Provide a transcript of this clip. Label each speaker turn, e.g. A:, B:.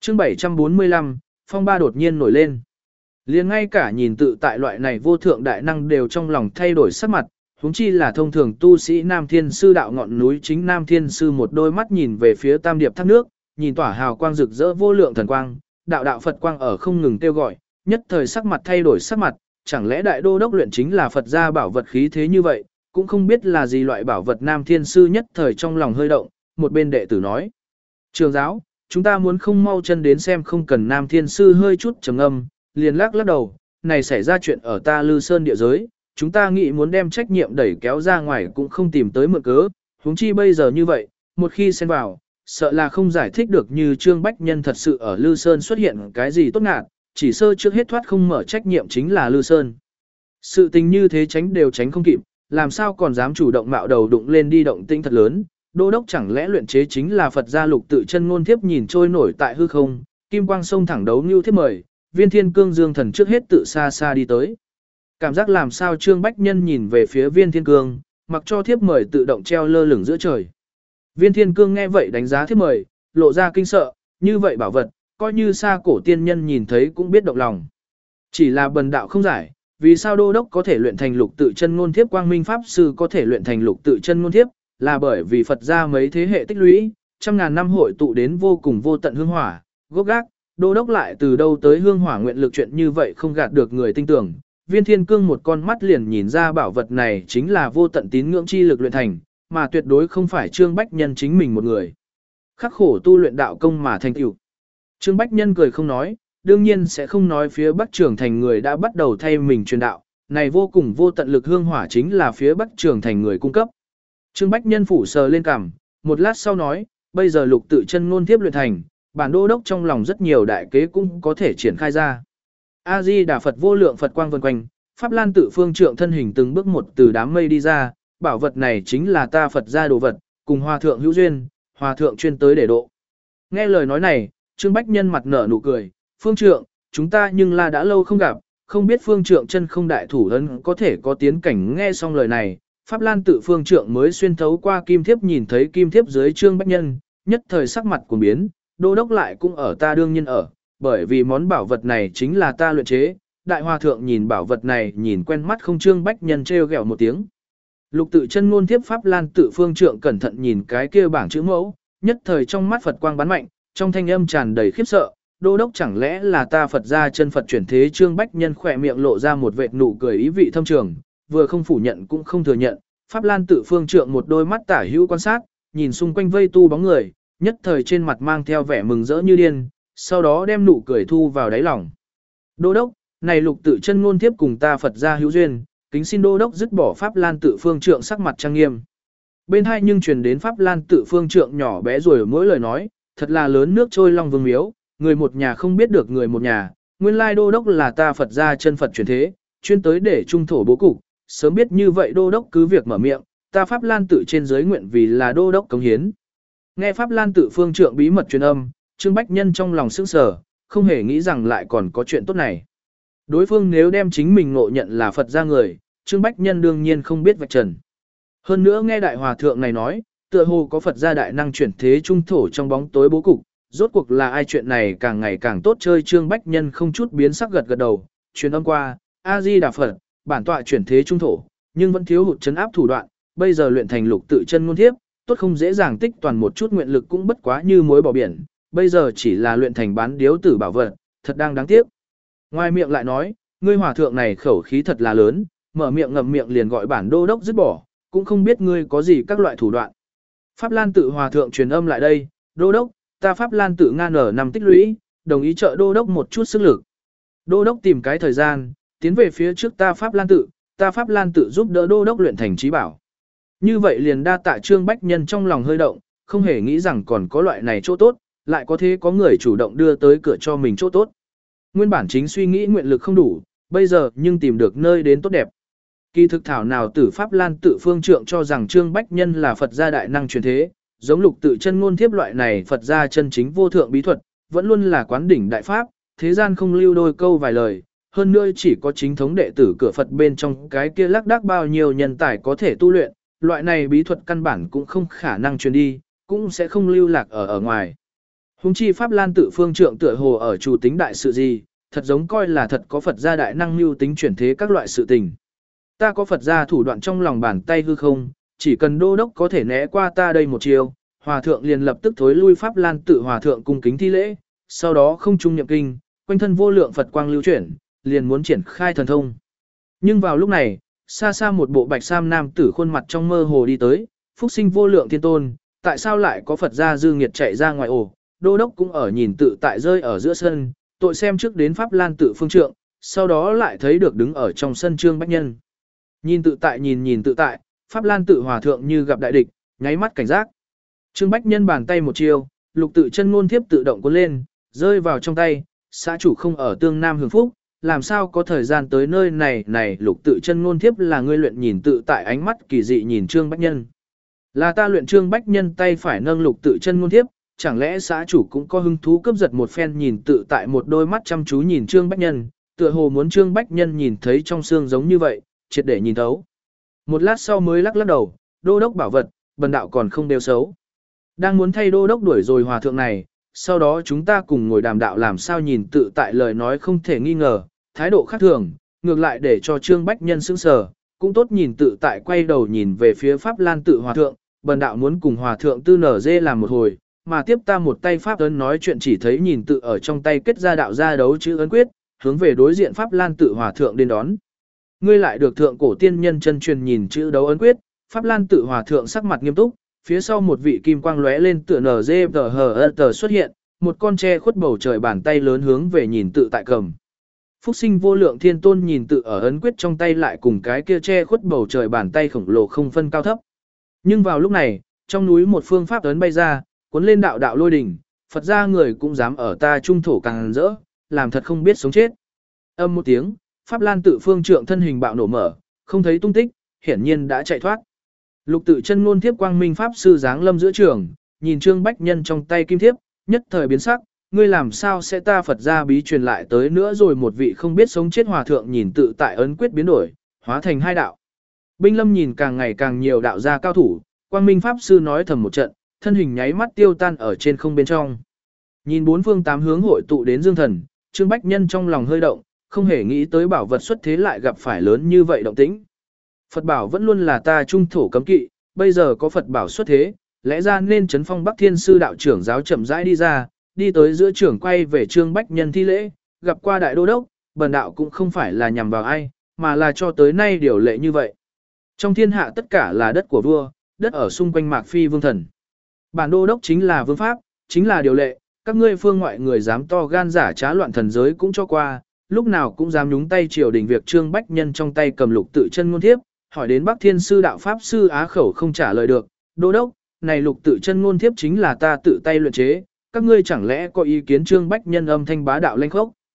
A: Chương 745, phong ba đột nhiên nổi lên. Liền ngay cả nhìn tự tại loại này vô thượng đại năng đều trong lòng thay đổi sắc mặt, huống chi là thông thường tu sĩ Nam Thiên Sư đạo ngọn núi chính Nam Thiên Sư một đôi mắt nhìn về phía Tam Điệp thác nước, nhìn tỏa hào quang rực rỡ vô lượng thần quang, đạo đạo Phật quang ở không ngừng kêu gọi, nhất thời sắc mặt thay đổi sắc mặt, chẳng lẽ đại đô đốc luyện chính là Phật gia bảo vật khí thế như vậy, cũng không biết là gì loại bảo vật. Nam Thiên Sư nhất thời trong lòng hơi động, một bên đệ tử nói: "Trường giáo, chúng ta muốn không mau chân đến xem không cần." Nam Thiên Sư hơi chút trầm ngâm, liền lắc đầu, "Này xảy ra chuyện ở ta Lư Sơn địa giới, chúng ta nghĩ muốn đem trách nhiệm đẩy kéo ra ngoài cũng không tìm tới mượn cớ, huống chi bây giờ như vậy, một khi xen vào, sợ là không giải thích được. Như Trương Bách Nhân thật sự ở Lư Sơn xuất hiện cái gì tốt ngạn, chỉ sơ trước hết thoát không mở trách nhiệm chính là Lư Sơn. Sự tình như thế tránh đều tránh không kịp, làm sao còn dám chủ động mạo đầu đụng lên đi, động tĩnh thật lớn. Đô đốc chẳng lẽ luyện chế chính là Phật gia lục tự chân ngôn thiếp?" Nhìn trôi nổi tại hư không, kim quang sông thẳng đấu như thiếp mời, Viên Thiên Cương Dương Thần trước hết tự xa xa đi tới. Cảm giác làm sao Trương Bách Nhân nhìn về phía Viên Thiên Cương, mặc cho thiếp mời tự động treo lơ lửng giữa trời. Viên Thiên Cương nghe vậy đánh giá thiếp mời, lộ ra kinh sợ, như vậy bảo vật, coi như xa cổ tiên nhân nhìn thấy cũng biết động lòng. Chỉ là bần đạo không giải, vì sao đô đốc có thể luyện thành lục tự chân ngôn thiếp, Quang Minh Pháp Sư có thể luyện thành lục tự chân ngôn thiếp, là bởi vì Phật gia mấy thế hệ tích lũy, trăm ngàn năm hội tụ đến vô cùng vô tận hương hỏa, gốc gác, đô đốc lại từ đâu tới hương hỏa nguyện lực, chuyện như vậy không gạt được người tin tưởng. Viên Thiên Cương một con mắt liền nhìn ra bảo vật này chính là vô tận tín ngưỡng chi lực luyện thành, mà tuyệt đối không phải Trương Bách Nhân chính mình một người khắc khổ tu luyện đạo công mà thành tựu. Trương Bách Nhân cười không nói, đương nhiên sẽ không nói phía Bắc Trường Thành người đã bắt đầu thay mình truyền đạo, này vô cùng vô tận lực hương hỏa chính là phía Bắc Trường Thành người cung cấp. Trương Bách Nhân phủ sờ lên cằm, một lát sau nói: "Bây giờ lục tự chân ngôn thiếp luyện thành, bản đô đốc trong lòng rất nhiều đại kế cũng có thể triển khai ra." A Di Đà Phật, vô lượng Phật quang vần quanh, Pháp Lan Tự Phương Trượng thân hình từng bước một từ đám mây đi ra, bảo vật này chính là ta Phật gia đồ vật, cùng hòa thượng hữu duyên, hòa thượng chuyên tới để độ. Nghe lời nói này, Trương Bách Nhân mặt nở nụ cười: "Phương Trượng, chúng ta nhưng là đã lâu không gặp, không biết Phương Trượng chân không đại thủ ấn có thể có tiến cảnh." Nghe xong lời này, Pháp Lan Tự Phương Trượng mới xuyên thấu qua kim thiếp nhìn thấy kim thiếp dưới Trương Bách Nhân, nhất thời sắc mặt cuồng biến, đô đốc lại cũng ở, ta đương nhiên ở, bởi vì món bảo vật này chính là ta luyện chế. Đại hòa thượng nhìn bảo vật này nhìn quen mắt không? Trương Bách Nhân trêu ghẹo một tiếng. Lục tự chân ngôn thiếp. Pháp Lan Tự Phương Trượng cẩn thận nhìn cái kia bảng chữ mẫu, nhất thời trong mắt Phật quang bắn mạnh, trong thanh âm tràn đầy khiếp sợ: "Đô đốc chẳng lẽ là ta Phật gia chân Phật chuyển thế?" Trương Bách Nhân khỏe miệng lộ ra một vệt nụ cười ý vị thâm trường, vừa không phủ nhận cũng không thừa nhận. Pháp Lan Tự Phương Trượng một đôi mắt tả hữu quan sát, nhìn xung quanh vây tu bóng người, nhất thời trên mặt mang theo vẻ mừng rỡ như điên, sau đó đem nụ cười thu vào đáy lòng. "Đô đốc, này lục tự chân ngôn thiếp cùng ta Phật gia hữu duyên, kính xin đô đốc dứt bỏ." Pháp Lan Tự Phương Trượng sắc mặt trang nghiêm. Bên hai nhưng truyền đến Pháp Lan Tự Phương Trượng nhỏ bé rồi mỗi lời nói, thật là lớn nước trôi long vương miếu, người một nhà không biết được người một nhà, nguyên lai đô đốc là ta Phật gia chân Phật chuyển thế, chuyên tới để trung thổ bố cục, sớm biết như vậy đô đốc cứ việc mở miệng, ta Pháp Lan Tự trên dưới nguyện vì là đô đốc cống hiến. Nghe Pháp Lan Tự Phương Trượng bí mật truyền âm, Trương Bách Nhân trong lòng sững sờ, không hề nghĩ rằng lại còn có chuyện tốt này. Đối phương nếu đem chính mình ngộ nhận là Phật gia người, Trương Bách Nhân đương nhiên không biết vạch trần. Hơn nữa nghe đại hòa thượng này nói, tựa hồ có Phật gia đại năng chuyển thế trung thổ trong bóng tối bố cục, rốt cuộc là ai, chuyện này càng ngày càng tốt chơi. Trương Bách Nhân không chút biến sắc gật gật đầu, truyền âm qua: "A Di Đà Phật, bản tọa chuyển thế trung thổ, nhưng vẫn thiếu hụt trấn áp thủ đoạn, bây giờ luyện thành lục tự chân ngôn thiếp, tốt không dễ dàng tích toàn một chút nguyện lực cũng bất quá như muối bỏ biển, bây giờ chỉ là luyện thành bán điếu tử bảo vật, thật đang đáng tiếc." Ngoài miệng lại nói: "Ngươi hòa thượng này khẩu khí thật là lớn, mở miệng ngậm miệng liền gọi bản đô đốc dứt bỏ, cũng không biết ngươi có gì các loại thủ đoạn." Pháp Lan Tự hòa thượng truyền âm lại đây: "Đô đốc, ta Pháp Lan Tự ngan ở năm tích lũy, đồng ý trợ đô đốc một chút sức lực." Đô đốc tìm cái thời gian, tiến về phía trước ta Pháp Lan Tự, ta Pháp Lan Tự giúp đỡ đô đốc luyện thành trí bảo. Như vậy liền đa tạ. Trương Bách Nhân trong lòng hơi động, không hề nghĩ rằng còn có loại này chỗ tốt, lại có thế có người chủ động đưa tới cửa cho mình chỗ tốt. Nguyên bản chính suy nghĩ nguyện lực không đủ, bây giờ nhưng tìm được nơi đến tốt đẹp. Kỳ thực thảo nào tử Pháp Lan Tự Phương Trượng cho rằng Trương Bách Nhân là Phật gia đại năng truyền thế, giống lục tự chân ngôn thiếp loại này Phật gia chân chính vô thượng bí thuật, vẫn luôn là quán đỉnh đại pháp, thế gian không lưu đôi câu vài lời, hơn nữa chỉ có chính thống đệ tử cửa Phật bên trong cái kia lác đác bao nhiêu nhân tài có thể tu luyện, loại này bí thuật căn bản cũng không khả năng truyền đi, cũng sẽ không lưu lạc ở ngoài. Hùng chi Pháp Lan tự phương trượng tựa hồ ở chủ tính đại sự gì, thật giống coi là thật có Phật gia đại năng mưu tính chuyển thế các loại sự tình. Ta có Phật gia thủ đoạn trong lòng bàn tay hư không, chỉ cần đô đốc có thể né qua ta đây một chiều, hòa thượng liền lập tức thối lui Pháp Lan tự hòa thượng cung kính thi lễ, sau đó không trung niệm kinh, quanh thân vô lượng Phật quang lưu chuyển, liền muốn triển khai thần thông. Nhưng vào lúc này, xa xa một bộ bạch sam nam tử khuôn mặt trong mơ hồ đi tới, phúc sinh vô lượng thiên tôn, tại sao lại có Phật gia dư nghiệt chạy ra ngoài ổ, đô đốc cũng ở nhìn tự tại rơi ở giữa sân, tội xem trước đến Pháp Lan tự phương trượng, sau đó lại thấy được đứng ở trong sân Trương Bách Nhân. Nhìn tự tại, Pháp Lan tự hòa thượng như gặp đại địch, nháy mắt cảnh giác. Trương Bách Nhân bàn tay một chiêu, lục tự chân ngôn thiếp tự động cuốn lên, rơi vào trong tay, xã chủ không ở tương nam hưởng phúc, làm sao có thời gian tới nơi này lục tự chân ngôn thiếp là ngươi luyện nhìn tự tại ánh mắt kỳ dị nhìn Trương Bách Nhân. Là ta luyện Trương Bách Nhân tay phải nâng lục tự chân ngôn thiếp, chẳng lẽ xã chủ cũng có hứng thú cướp giật một phen nhìn tự tại một đôi mắt chăm chú nhìn Trương Bách Nhân, tựa hồ muốn Trương Bách Nhân nhìn thấy trong xương giống như vậy, triệt để nhìn thấu. Một lát sau mới lắc đầu, đô đốc bảo vật, bần đạo còn không đều xấu. Đang muốn thay đô đốc đuổi rồi hòa thượng này, sau đó chúng ta cùng ngồi đàm đạo làm sao nhìn tự tại lời nói không thể nghi ngờ, thái độ khác thường, ngược lại để cho Trương Bách Nhân sững sờ, cũng tốt nhìn tự tại quay đầu nhìn về phía Pháp Lan tự hòa thượng, bần đạo muốn cùng hòa thượng tư nở dê làm một hồi, mà tiếp ta một tay Pháp ấn nói chuyện chỉ thấy nhìn tự ở trong tay kết ra đạo ra đấu chữ ấn quyết, hướng về đối diện Pháp Lan tự hòa thượng đến đón. Ngươi lại được thượng cổ tiên nhân chân truyền nhìn chữ đấu ấn quyết, Pháp Lan tự hòa thượng sắc mặt nghiêm túc, phía sau một vị kim quang lóe lên tựa NGTHT xuất hiện, một con tre khuất bầu trời bàn tay lớn hướng về nhìn tự tại cầm. Phúc sinh vô lượng thiên tôn nhìn tự ở ấn quyết trong tay lại cùng cái kia che khuất bầu trời bàn tay khổng lồ không phân cao thấp. Nhưng vào lúc này, trong núi một phương pháp ấn bay ra, cuốn lên đạo đạo lôi đỉnh, Phật gia người cũng dám ở ta trung thổ càng rỡ, làm thật không biết sống chết. Âm một tiếng, Pháp Lan tự phương trượng thân hình bạo nổ mở, không thấy tung tích, hiển nhiên đã chạy thoát. Lục tự chân ngôn thiếp quang minh pháp sư giáng lâm giữa trường, nhìn Trương Bách Nhân trong tay kim thiếp, nhất thời biến sắc, ngươi làm sao sẽ ta Phật gia bí truyền lại tới nữa rồi một vị không biết sống chết hòa thượng nhìn tự tại ấn quyết biến đổi, hóa thành hai đạo. Binh lâm nhìn càng ngày càng nhiều đạo gia cao thủ, quang minh pháp sư nói thầm một trận, thân hình nháy mắt tiêu tan ở trên không bên trong. Nhìn bốn phương tám hướng hội tụ đến dương thần, Trương Bách Nhân trong lòng hơi động, không hề nghĩ tới bảo vật xuất thế lại gặp phải lớn như vậy động tĩnh. Phật bảo vẫn luôn là ta trung thổ cấm kỵ, bây giờ có Phật bảo xuất thế, lẽ ra nên chấn phong Bắc Thiên sư đạo trưởng giáo chậm rãi đi ra, đi tới giữa trưởng quay về Trương Bách Nhân thi lễ, gặp qua đại đô đốc, bần đạo cũng không phải là nhằm vào ai, mà là cho tới nay điều lệ như vậy. Trong thiên hạ tất cả là đất của vua, đất ở xung quanh Mạc Phi vương thần. Bản đô đốc chính là vương pháp, chính là điều lệ, các ngươi phương ngoại người dám to gan giả trá loạn thần giới cũng cho qua, lúc nào cũng dám nhúng tay triều đình việc Trương Bách Nhân trong tay cầm lục tự chân ngôn thiếp, hỏi đến Bắc Thiên sư đạo pháp sư á khẩu không trả lời được, đô đốc, này lục tự chân ngôn thiếp chính là ta tự tay luyện chế, các ngươi chẳng lẽ có ý kiến Trương Bách Nhân âm thanh bá đạo lanh khốc,